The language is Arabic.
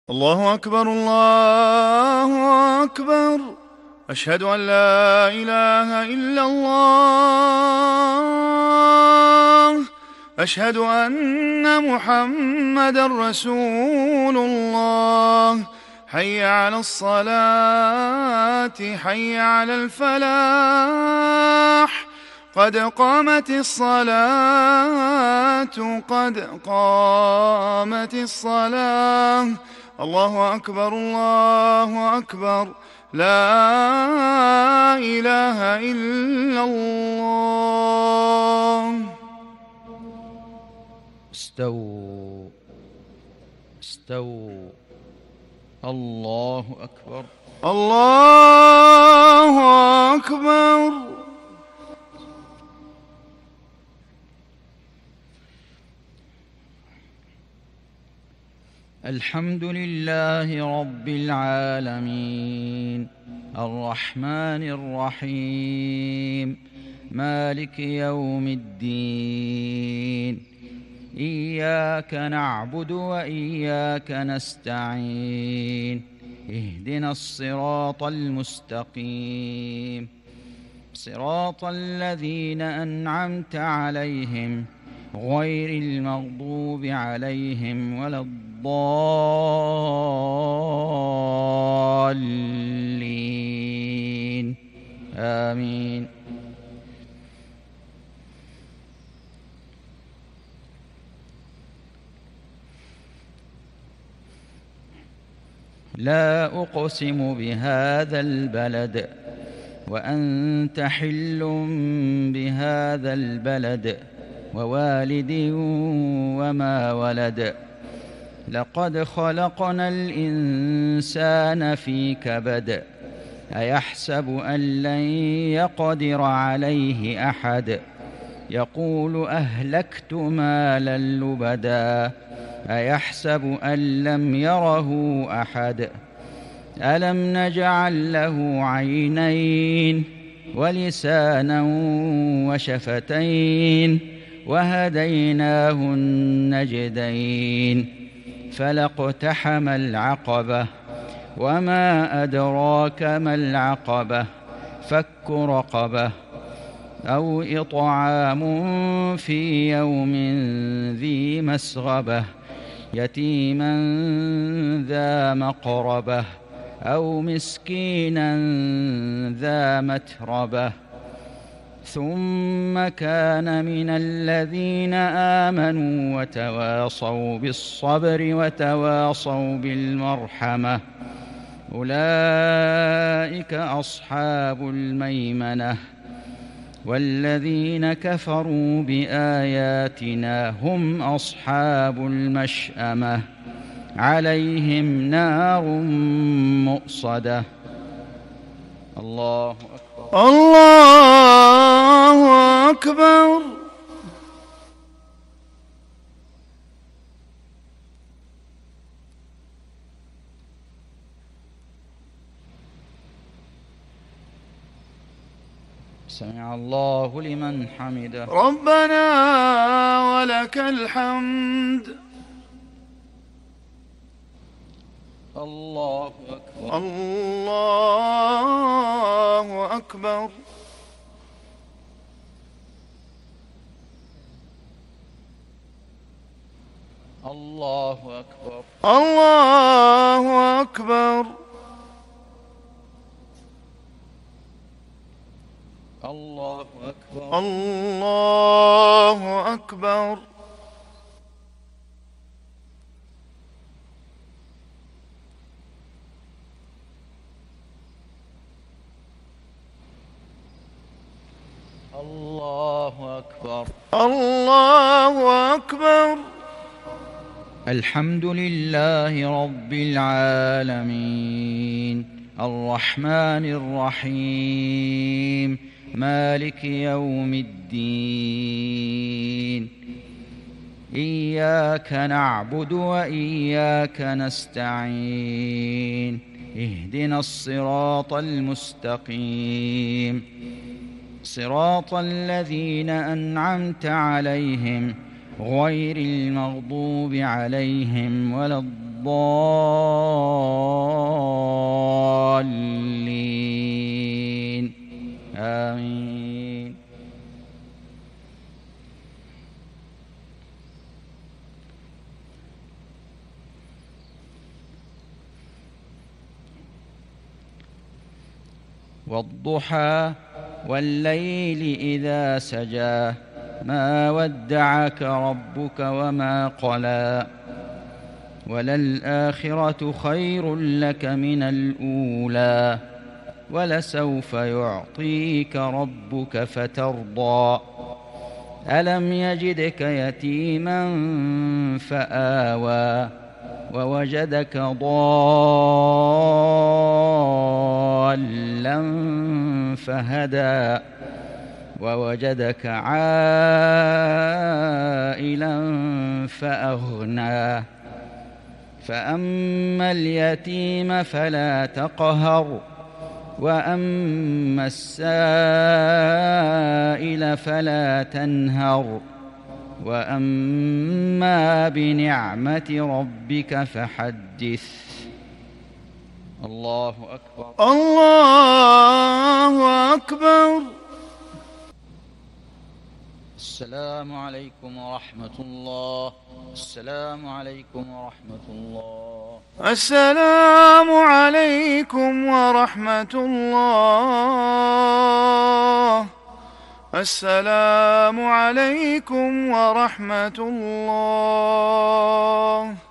الله أكبر الله أكبر. أشهد أن لا إله إلا الله. أشهد أن محمدًا رسول الله. حي على الصلاة حي على الفلاح. قد قامت الصلاة قد قامت الصلاة. الله أكبر الله أكبر. لا إله إلا الله. استووا استووا. الله أكبر الله أكبر. الحمد لله رب العالمين الرحمن الرحيم مالك يوم الدين. إياك نعبد وإياك نستعين. اهدنا الصراط المستقيم صراط الذين أنعمت عليهم غير المغضوب عليهم ولا الضالين آمين. لا أقسم بهذا البلد وأنت حل بهذا البلد ووالد وما ولد. لقد خلقنا الإنسان في كبد. أيحسب أن لن يقدر عليه أحد. يقول أهلكت مالا لبدا. أيحسب أن لم يره أحد. ألم نجعل له عينين ولسانا وشفتين وهديناه النجدين. فلاقتحم العقبة وما أدراك ما العقبة. فك رقبة أو إطعام في يوم ذي مسغبة. يتيما ذا مقربة أو مسكينا ذا متربة. ثم كان من الذين آمنوا وتواصوا بالصبر وتواصوا بالمرحمة. أولئك أصحاب الميمنة. والذين كفروا بآياتنا هم أصحاب المشأمة. عليهم نار مؤصدة. الله أكبر الله أكبر. سمع الله لمن حمده. ربنا ولك الحمد. الله أكبر الله أكبر. الله أكبر الله أكبر. الله أكبر الله أكبر. الله أكبر الله أكبر. الحمد لله رب العالمين الرحمن الرحيم مالك يوم الدين. إياك نعبد وإياك نستعين. اهدنا الصراط المستقيم صراط الذين أنعمت عليهم غير المغضوب عليهم ولا الضالين والضحى والليل إذا سجى ما ودعك ربك وما قلى وللآخرة خير لك من الأولى ولسوف يعطيك ربك فترضى ألم يجدك يتيما فآوى ووجدك ضالا فهدى ووجدك عائلا فأغنى فأما اليتيم فلا تقهر وأما السائل فلا تنهر وأما بنعمة ربك فحدث. الله أكبر. الله أكبر. السلام عليكم ورحمة الله. السلام عليكم ورحمة الله. السلام عليكم ورحمة الله. السلام عليكم ورحمة الله.